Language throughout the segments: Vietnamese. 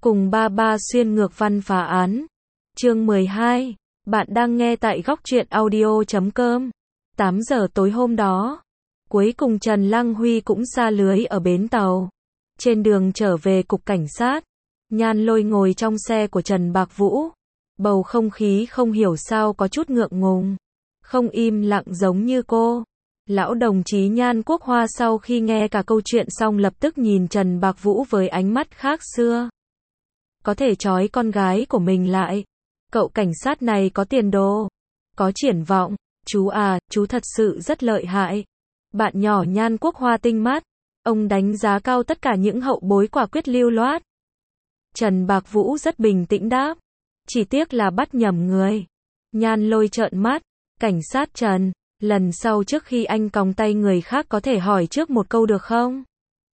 Cùng ba ba xuyên ngược văn phá án. Chương 12. Bạn đang nghe tại góc truyện audio.com. 8 giờ tối hôm đó, cuối cùng Trần Lăng Huy cũng sa lưới ở bến tàu. Trên đường trở về cục cảnh sát, Nhan Lôi ngồi trong xe của Trần Bạc Vũ. Bầu không khí không hiểu sao có chút ngượng ngùng, không im lặng giống như cô. Lão đồng chí Nhan Quốc Hoa sau khi nghe cả câu chuyện xong lập tức nhìn Trần Bạc Vũ với ánh mắt khác xưa. Có thể trói con gái của mình lại. Cậu cảnh sát này có tiền đồ, có triển vọng. Chú à, chú thật sự rất lợi hại. Bạn nhỏ Nhan Quốc Hoa tinh mắt. Ông đánh giá cao tất cả những hậu bối quả quyết lưu loát. Trần Bạc Vũ rất bình tĩnh đáp. Chỉ tiếc là bắt nhầm người. Nhan Lôi trợn mắt. Cảnh sát Trần, lần sau trước khi anh còng tay người khác có thể hỏi trước một câu được không?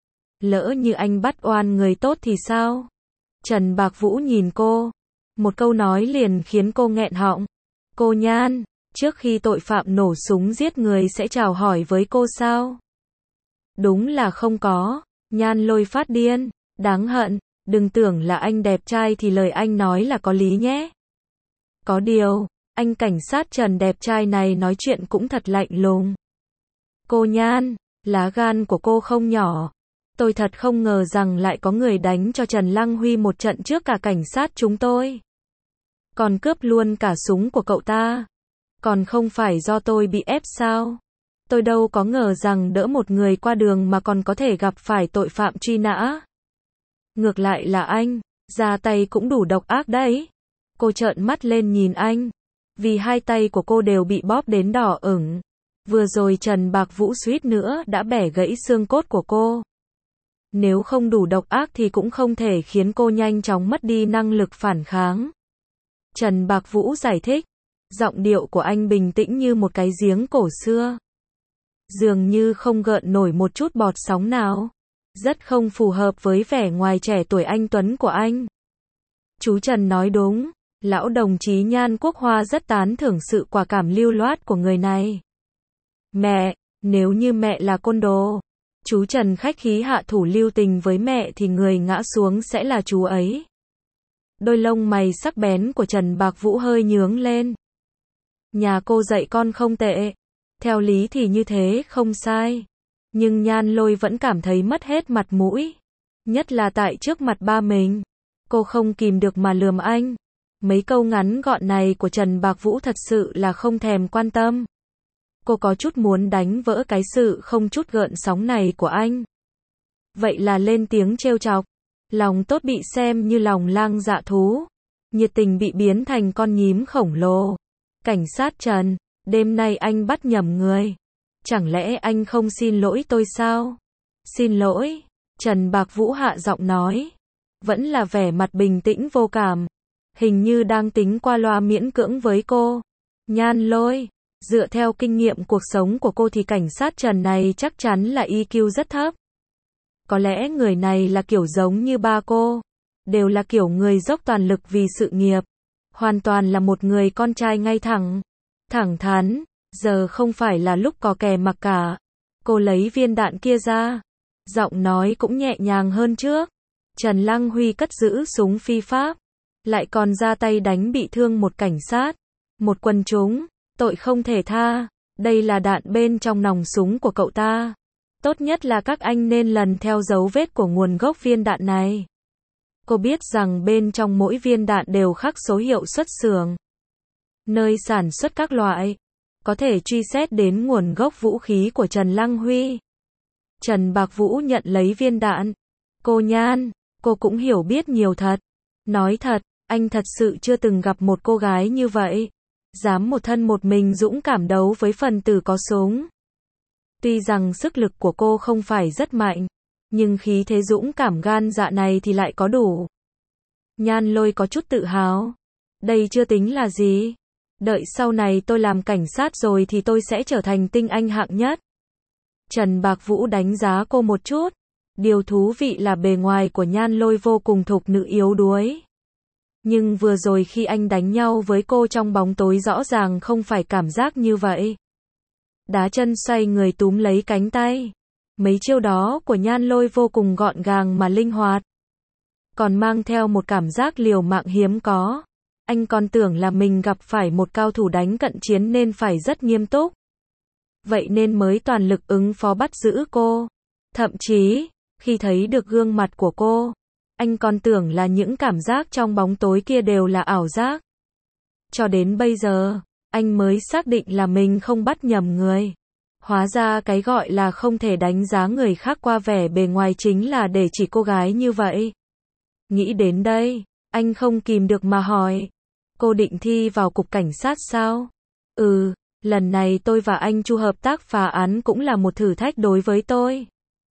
Lỡ như anh bắt oan người tốt thì sao? Trần Bạc Vũ nhìn cô. Một câu nói liền khiến cô nghẹn họng. Cô Nhan, trước khi tội phạm nổ súng giết người sẽ chào hỏi với cô sao? Đúng là không có. Nhan Lôi phát điên. Đáng hận, đừng tưởng là anh đẹp trai thì lời anh nói là có lý nhé. Có điều, anh cảnh sát Trần đẹp trai này nói chuyện cũng thật lạnh lùng. Cô Nhan, lá gan của cô không nhỏ. Tôi thật không ngờ rằng lại có người đánh cho Trần Lăng Huy một trận trước cả cảnh sát chúng tôi. Còn cướp luôn cả súng của cậu ta. Còn không phải do tôi bị ép sao? Tôi đâu có ngờ rằng đỡ một người qua đường mà còn có thể gặp phải tội phạm truy nã. Ngược lại là anh, ra tay cũng đủ độc ác đấy. Cô trợn mắt lên nhìn anh. Vì hai tay của cô đều bị bóp đến đỏ ửng. Vừa rồi Trần Bạc Vũ suýt nữa đã bẻ gãy xương cốt của cô. Nếu không đủ độc ác thì cũng không thể khiến cô nhanh chóng mất đi năng lực phản kháng. Trần Bạc Vũ giải thích. Giọng điệu của anh bình tĩnh như một cái giếng cổ xưa. Dường như không gợn nổi một chút bọt sóng nào. Rất không phù hợp với vẻ ngoài trẻ tuổi anh tuấn của anh. Chú Trần nói đúng. Lão đồng chí Nhan Quốc Hoa rất tán thưởng sự quả cảm lưu loát của người này. Mẹ, nếu như mẹ là côn đồ, chú Trần khách khí hạ thủ lưu tình với mẹ thì người ngã xuống sẽ là chú ấy. Đôi lông mày sắc bén của Trần Bạc Vũ hơi nhướng lên. Nhà cô dạy con không tệ. Theo lý thì như thế không sai. Nhưng Nhan Lôi vẫn cảm thấy mất hết mặt mũi. Nhất là tại trước mặt ba mình. Cô không kìm được mà lườm anh. Mấy câu ngắn gọn này của Trần Bạc Vũ thật sự là không thèm quan tâm. Cô có chút muốn đánh vỡ cái sự không chút gợn sóng này của anh. Vậy là lên tiếng trêu chọc. Lòng tốt bị xem như lòng lang dạ thú. Nhiệt tình bị biến thành con nhím khổng lồ. Cảnh sát Trần, đêm nay anh bắt nhầm người. Chẳng lẽ anh không xin lỗi tôi sao? Xin lỗi. Trần Bạc Vũ hạ giọng nói. Vẫn là vẻ mặt bình tĩnh vô cảm. Hình như đang tính qua loa miễn cưỡng với cô. Nhan Lôi, dựa theo kinh nghiệm cuộc sống của cô thì cảnh sát Trần này chắc chắn là EQ rất thấp. Có lẽ người này là kiểu giống như ba cô. Đều là kiểu người dốc toàn lực vì sự nghiệp. Hoàn toàn là một người con trai ngay thẳng. Thẳng thắn. Giờ không phải là lúc có kè mặc cả. Cô lấy viên đạn kia ra. Giọng nói cũng nhẹ nhàng hơn trước. Trần Lăng Huy cất giữ súng phi pháp. Lại còn ra tay đánh bị thương một cảnh sát. Một quần chúng. Tội không thể tha. Đây là đạn bên trong nòng súng của cậu ta. Tốt nhất là các anh nên lần theo dấu vết của nguồn gốc viên đạn này. Cô biết rằng bên trong mỗi viên đạn đều khắc số hiệu xuất xưởng. Nơi sản xuất các loại. Có thể truy xét đến nguồn gốc vũ khí của Trần Lăng Huy. Trần Bạc Vũ nhận lấy viên đạn. Cô Nhan, cô cũng hiểu biết nhiều thật. Nói thật, anh thật sự chưa từng gặp một cô gái như vậy. Dám một thân một mình dũng cảm đấu với phần tử có súng. Tuy rằng sức lực của cô không phải rất mạnh, nhưng khí thế dũng cảm gan dạ này thì lại có đủ. Nhan Lôi có chút tự hào. Đây chưa tính là gì. Đợi sau này tôi làm cảnh sát rồi thì tôi sẽ trở thành tinh anh hạng nhất. Trần Bạc Vũ đánh giá cô một chút. Điều thú vị là bề ngoài của Nhan Lôi vô cùng thục nữ yếu đuối. Nhưng vừa rồi khi anh đánh nhau với cô trong bóng tối rõ ràng không phải cảm giác như vậy. Đá chân xoay người túm lấy cánh tay. Mấy chiêu đó của Nhan Lôi vô cùng gọn gàng mà linh hoạt. còn mang theo một cảm giác liều mạng hiếm có. Anh còn tưởng là mình gặp phải một cao thủ đánh cận chiến nên phải rất nghiêm túc. Vậy nên mới toàn lực ứng phó bắt giữ cô. Thậm chí, khi thấy được gương mặt của cô, anh còn tưởng là những cảm giác trong bóng tối kia đều là ảo giác. Cho đến bây giờ, anh mới xác định là mình không bắt nhầm người. Hóa ra cái gọi là không thể đánh giá người khác qua vẻ bề ngoài chính là để chỉ cô gái như vậy. Nghĩ đến đây, anh không kìm được mà hỏi. Cô định thi vào cục cảnh sát sao? Ừ, lần này tôi và anh Chu hợp tác phá án cũng là một thử thách đối với tôi.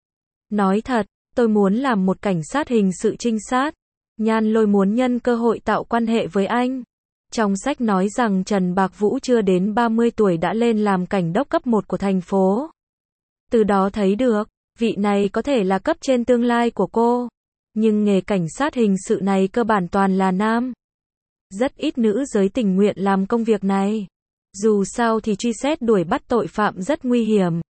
Nói thật, tôi muốn làm một cảnh sát hình sự trinh sát. Nhan Lôi muốn nhân cơ hội tạo quan hệ với anh. Trong sách nói rằng Trần Bạc Vũ chưa đến 30 tuổi đã lên làm cảnh đốc cấp 1 của thành phố. Từ đó thấy được, vị này có thể là cấp trên tương lai của cô. Nhưng nghề cảnh sát hình sự này cơ bản toàn là nam. Rất ít nữ giới tình nguyện làm công việc này. Dù sao thì truy xét đuổi bắt tội phạm rất nguy hiểm.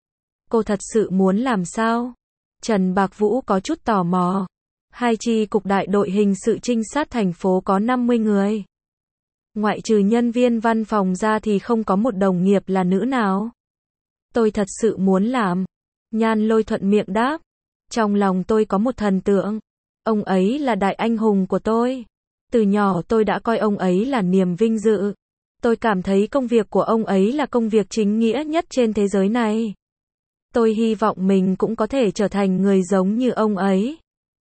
Cô thật sự muốn làm sao? Trần Bạc Vũ có chút tò mò. Hai chi cục đại đội hình sự trinh sát thành phố có 50 người. Ngoại trừ nhân viên văn phòng ra thì không có một đồng nghiệp là nữ nào. Tôi thật sự muốn làm. Nhan Lôi thuận miệng đáp. Trong lòng tôi có một thần tượng. Ông ấy là đại anh hùng của tôi. Từ nhỏ tôi đã coi ông ấy là niềm vinh dự. Tôi cảm thấy công việc của ông ấy là công việc chính nghĩa nhất trên thế giới này. Tôi hy vọng mình cũng có thể trở thành người giống như ông ấy.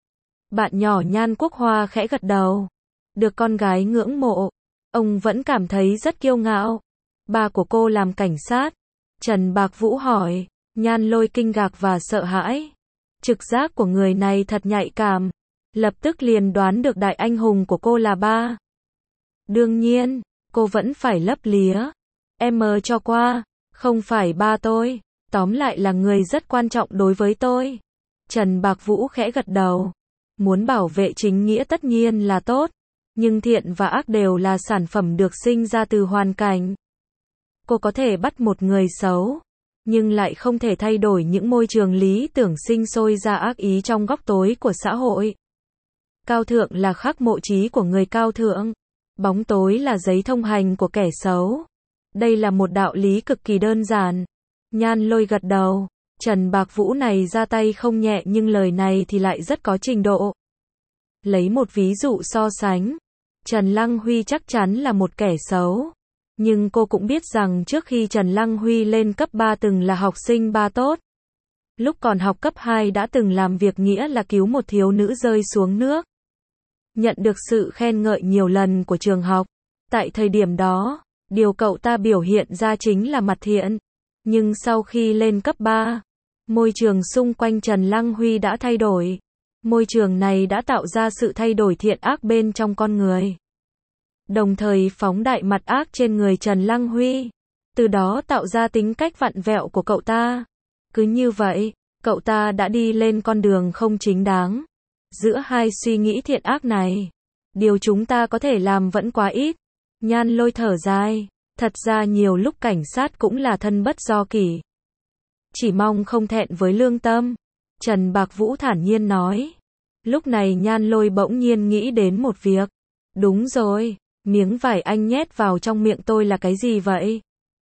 Bạn nhỏ Nhan Quốc Hoa khẽ gật đầu. Được con gái ngưỡng mộ. Ông vẫn cảm thấy rất kiêu ngạo. Ba của cô làm cảnh sát. Trần Bạc Vũ hỏi. Nhan Lôi kinh ngạc và sợ hãi. Trực giác của người này thật nhạy cảm. Lập tức liền đoán được đại anh hùng của cô là ba. Đương nhiên, cô vẫn phải lấp lía. Em cho qua, không phải ba tôi. Tóm lại là người rất quan trọng đối với tôi. Trần Bạc Vũ khẽ gật đầu. Muốn bảo vệ chính nghĩa tất nhiên là tốt. Nhưng thiện và ác đều là sản phẩm được sinh ra từ hoàn cảnh. Cô có thể bắt một người xấu, nhưng lại không thể thay đổi những môi trường lý tưởng sinh sôi ra ác ý trong góc tối của xã hội. Cao thượng là khắc mộ trí của người cao thượng. Bóng tối là giấy thông hành của kẻ xấu. Đây là một đạo lý cực kỳ đơn giản. Nhan Lôi gật đầu. Trần Bạc Vũ này ra tay không nhẹ nhưng lời này thì lại rất có trình độ. Lấy một ví dụ so sánh. Trần Lăng Huy chắc chắn là một kẻ xấu. Nhưng cô cũng biết rằng trước khi Trần Lăng Huy lên cấp 3 từng là học sinh ba tốt. Lúc còn học cấp 2 đã từng làm việc nghĩa là cứu một thiếu nữ rơi xuống nước. Nhận được sự khen ngợi nhiều lần của trường học. Tại thời điểm đó, điều cậu ta biểu hiện ra chính là mặt thiện. Nhưng sau khi lên cấp 3, môi trường xung quanh Trần Lăng Huy đã thay đổi. Môi trường này đã tạo ra sự thay đổi thiện ác bên trong con người. Đồng thời phóng đại mặt ác trên người Trần Lăng Huy. Từ đó tạo ra tính cách vặn vẹo của cậu ta. Cứ như vậy, cậu ta đã đi lên con đường không chính đáng. Giữa hai suy nghĩ thiện ác này, điều chúng ta có thể làm vẫn quá ít. Nhan Lôi thở dài. Thật ra nhiều lúc cảnh sát cũng là thân bất do kỷ. Chỉ mong không thẹn với lương tâm. Trần Bạc Vũ thản nhiên nói. Lúc này Nhan Lôi bỗng nhiên nghĩ đến một việc. Đúng rồi, miếng vải anh nhét vào trong miệng tôi là cái gì vậy?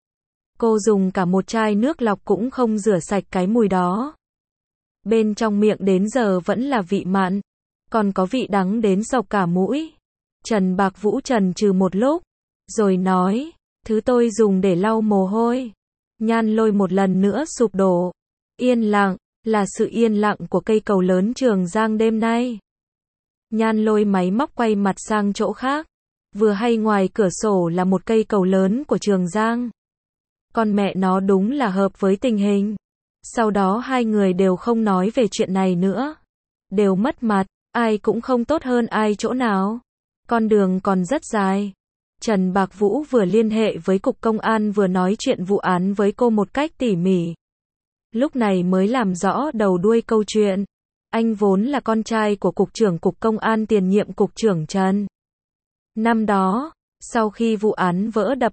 Cô dùng cả một chai nước lọc cũng không rửa sạch cái mùi đó. Bên trong miệng đến giờ vẫn là vị mặn, còn có vị đắng đến dọc cả mũi. Trần Bạc Vũ chần chừ một lúc, rồi nói, thứ tôi dùng để lau mồ hôi. Nhan Lôi một lần nữa sụp đổ. Yên lặng, là sự yên lặng của cây cầu lớn Trường Giang đêm nay. Nhan Lôi máy móc quay mặt sang chỗ khác. Vừa hay ngoài cửa sổ là một cây cầu lớn của Trường Giang. Con mẹ nó đúng là hợp với tình hình. Sau đó hai người đều không nói về chuyện này nữa. Đều mất mặt, ai cũng không tốt hơn ai chỗ nào. Con đường còn rất dài. Trần Bạc Vũ vừa liên hệ với cục công an vừa nói chuyện vụ án với cô một cách tỉ mỉ. Lúc này mới làm rõ đầu đuôi câu chuyện. Anh vốn là con trai của cục trưởng cục công an tiền nhiệm cục trưởng Trần. Năm đó, sau khi vụ án vỡ đập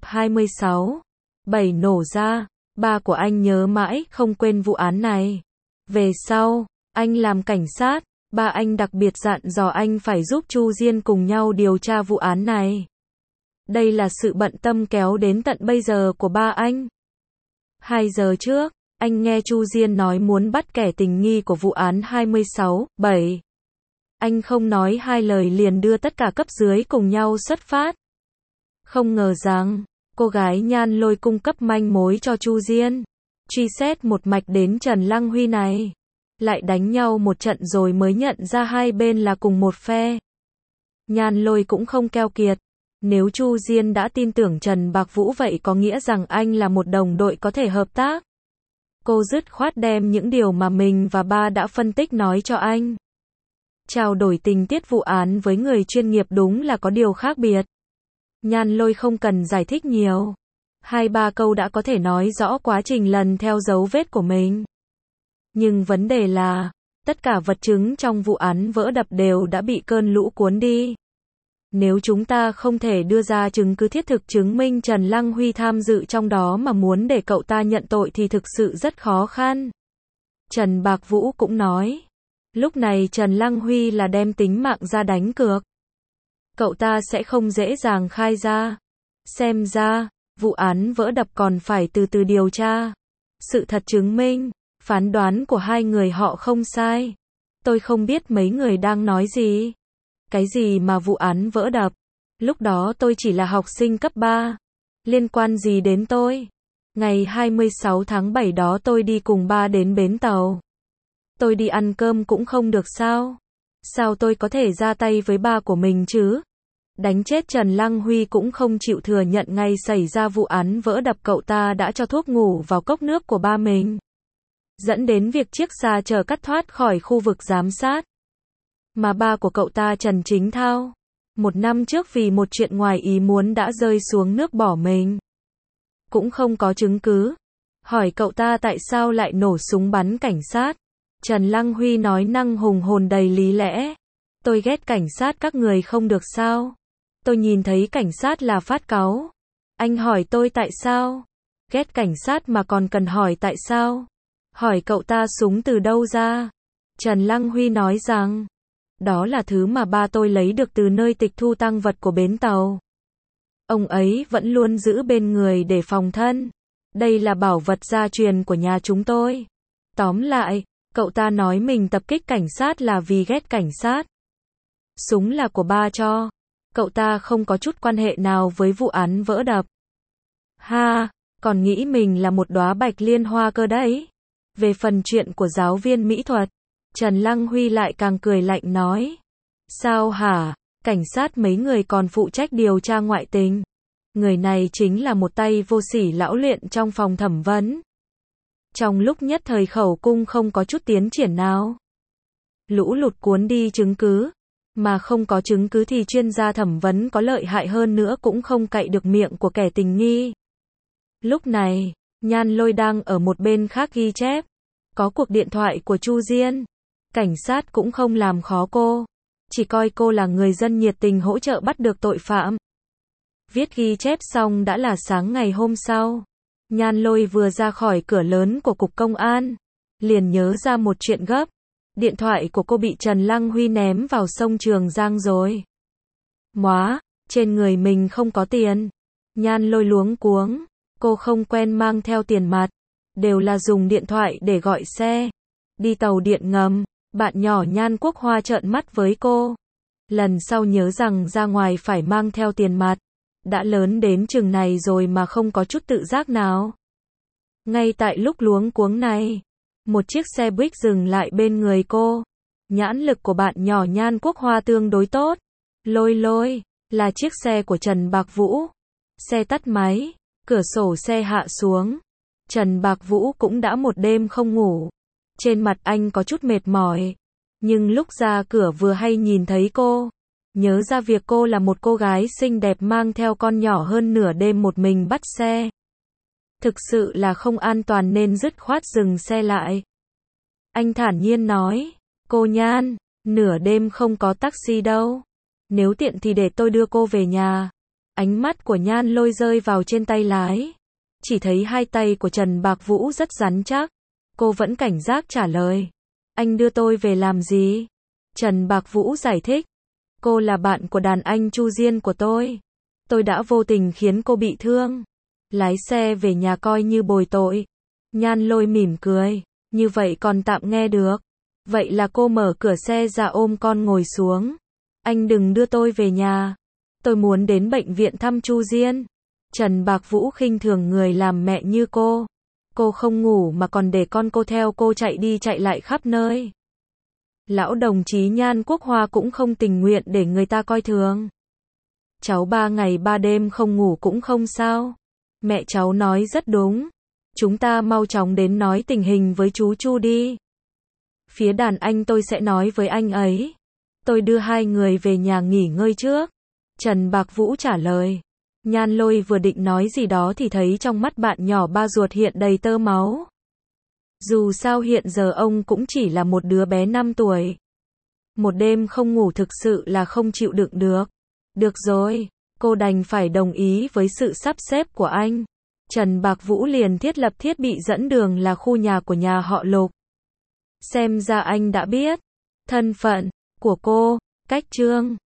26/7 nổ ra, ba của anh nhớ mãi không quên vụ án này. Về sau, anh làm cảnh sát, Ba anh đặc biệt dặn dò anh phải giúp Chu Diên cùng nhau điều tra vụ án này. Đây là sự bận tâm kéo đến tận bây giờ của ba anh. 2 giờ trước, anh nghe Chu Diên nói muốn bắt kẻ tình nghi của vụ án 26/7. Anh không nói hai lời liền đưa tất cả cấp dưới cùng nhau xuất phát. Không ngờ rằng, cô gái Nhan Lôi cung cấp manh mối cho Chu Diên. Truy xét một mạch đến Trần Lăng Huy này. Lại đánh nhau một trận rồi mới nhận ra hai bên là cùng một phe. Nhan Lôi cũng không keo kiệt. Nếu Chu Diên đã tin tưởng Trần Bạc Vũ vậy có nghĩa rằng anh là một đồng đội có thể hợp tác. Cô dứt khoát đem những điều mà mình và ba đã phân tích nói cho anh. Trao đổi tình tiết vụ án với người chuyên nghiệp đúng là có điều khác biệt. Nhan Lôi không cần giải thích nhiều. 2-3 câu đã có thể nói rõ quá trình lần theo dấu vết của mình. Nhưng vấn đề là, tất cả vật chứng trong vụ án vỡ đập đều đã bị cơn lũ cuốn đi. Nếu chúng ta không thể đưa ra chứng cứ thiết thực chứng minh Trần Lăng Huy tham dự trong đó mà muốn để cậu ta nhận tội thì thực sự rất khó khăn. Trần Bạc Vũ cũng nói. Lúc này Trần Lăng Huy là đem tính mạng ra đánh cược. Cậu ta sẽ không dễ dàng khai ra. Xem ra, vụ án vỡ đập còn phải từ từ điều tra. Sự thật chứng minh, phán đoán của hai người họ không sai. Tôi không biết mấy người đang nói gì. Cái gì mà vụ án vỡ đập? Lúc đó tôi chỉ là học sinh cấp 3. Liên quan gì đến tôi? Ngày 26 tháng 7 đó tôi đi cùng ba đến bến tàu. Tôi đi ăn cơm cũng không được sao? Sao tôi có thể ra tay với ba của mình chứ? Đánh chết Trần Lăng Huy cũng không chịu thừa nhận ngày xảy ra vụ án vỡ đập cậu ta đã cho thuốc ngủ vào cốc nước của ba mình. Dẫn đến việc chiếc xa chở cắt thoát khỏi khu vực giám sát. Mà ba của cậu ta Trần Chính Thao, 1 năm trước vì một chuyện ngoài ý muốn đã rơi xuống nước bỏ mình. Cũng không có chứng cứ. Hỏi cậu ta tại sao lại nổ súng bắn cảnh sát. Trần Lăng Huy nói năng hùng hồn đầy lý lẽ. Tôi ghét cảnh sát các người không được sao? Tôi nhìn thấy cảnh sát là phát cáu. Anh hỏi tôi tại sao? Ghét cảnh sát mà còn cần hỏi tại sao? Hỏi cậu ta súng từ đâu ra? Trần Lăng Huy nói rằng, đó là thứ mà ba tôi lấy được từ nơi tịch thu tang vật của bến tàu. Ông ấy vẫn luôn giữ bên người để phòng thân. Đây là bảo vật gia truyền của nhà chúng tôi. Tóm lại, cậu ta nói mình tập kích cảnh sát là vì ghét cảnh sát. Súng là của ba cho. Cậu ta không có chút quan hệ nào với vụ án vỡ đập. Ha, còn nghĩ mình là một đóa bạch liên hoa cơ đấy. Về phần chuyện của giáo viên mỹ thuật, Trần Lăng Huy lại càng cười lạnh nói. Sao hả? Cảnh sát mấy người còn phụ trách điều tra ngoại tình. Người này chính là một tay vô sỉ lão luyện trong phòng thẩm vấn. Trong lúc nhất thời khẩu cung không có chút tiến triển nào. Lũ lụt cuốn đi chứng cứ. Mà không có chứng cứ thì chuyên gia thẩm vấn có lợi hại hơn nữa cũng không cậy được miệng của kẻ tình nghi. Lúc này, Nhan Lôi đang ở một bên khác ghi chép. Có cuộc điện thoại của Chu Diên. Cảnh sát cũng không làm khó cô. Chỉ coi cô là người dân nhiệt tình hỗ trợ bắt được tội phạm. Viết ghi chép xong đã là sáng ngày hôm sau. Nhan Lôi vừa ra khỏi cửa lớn của cục công an. Liền nhớ ra một chuyện gấp. Điện thoại của cô bị Trần Lăng Huy ném vào sông Trường Giang rồi. Móa, trên người mình không có tiền. Nhan Lôi luống cuống. Cô không quen mang theo tiền mặt. Đều là dùng điện thoại để gọi xe. Đi tàu điện ngầm. Bạn nhỏ Nhan Quốc Hoa trợn mắt với cô. Lần sau nhớ rằng ra ngoài phải mang theo tiền mặt. Đã lớn đến chừng này rồi mà không có chút tự giác nào. Ngay tại lúc luống cuống này, một chiếc xe buýt dừng lại bên người cô. Nhãn lực của bạn nhỏ Nhan Quốc Hoa tương đối tốt. Lôi lôi, là chiếc xe của Trần Bạc Vũ. Xe tắt máy, cửa sổ xe hạ xuống. Trần Bạc Vũ cũng đã một đêm không ngủ. Trên mặt anh có chút mệt mỏi. Nhưng lúc ra cửa vừa hay nhìn thấy cô. Nhớ ra việc cô là một cô gái xinh đẹp mang theo con nhỏ hơn nửa đêm một mình bắt xe. Thực sự là không an toàn nên dứt khoát dừng xe lại. Anh thản nhiên nói, cô Nhan, nửa đêm không có taxi đâu. Nếu tiện thì để tôi đưa cô về nhà. Ánh mắt của Nhan Lôi rơi vào trên tay lái. Chỉ thấy hai tay của Trần Bạc Vũ rất rắn chắc. Cô vẫn cảnh giác trả lời. Anh đưa tôi về làm gì? Trần Bạc Vũ giải thích. Cô là bạn của đàn anh Chu Diên của tôi. Tôi đã vô tình khiến cô bị thương. Lái xe về nhà coi như bồi tội. Nhan Lôi mỉm cười. Như vậy còn tạm nghe được. Vậy là cô mở cửa xe ra ôm con ngồi xuống. Anh đừng đưa tôi về nhà. Tôi muốn đến bệnh viện thăm Chu Diên. Trần Bạc Vũ khinh thường người làm mẹ như cô. Cô không ngủ mà còn để con cô theo cô chạy đi chạy lại khắp nơi. Lão đồng chí Nhan Quốc Hoa cũng không tình nguyện để người ta coi thường. Cháu 3 ngày 3 đêm không ngủ cũng không sao. Mẹ cháu nói rất đúng. Chúng ta mau chóng đến nói tình hình với chú Chu đi. Phía đàn anh tôi sẽ nói với anh ấy. Tôi đưa hai người về nhà nghỉ ngơi trước. Trần Bạc Vũ trả lời. Nhan Lôi vừa định nói gì đó thì thấy trong mắt bạn nhỏ ba ruột hiện đầy tơ máu. Dù sao hiện giờ ông cũng chỉ là một đứa bé 5 tuổi. Một đêm không ngủ thực sự là không chịu đựng được. Được rồi, cô đành phải đồng ý với sự sắp xếp của anh. Trần Bạc Vũ liền thiết lập thiết bị dẫn đường là khu nhà của nhà họ Lục. Xem ra anh đã biết thân phận của cô, Cách Trương.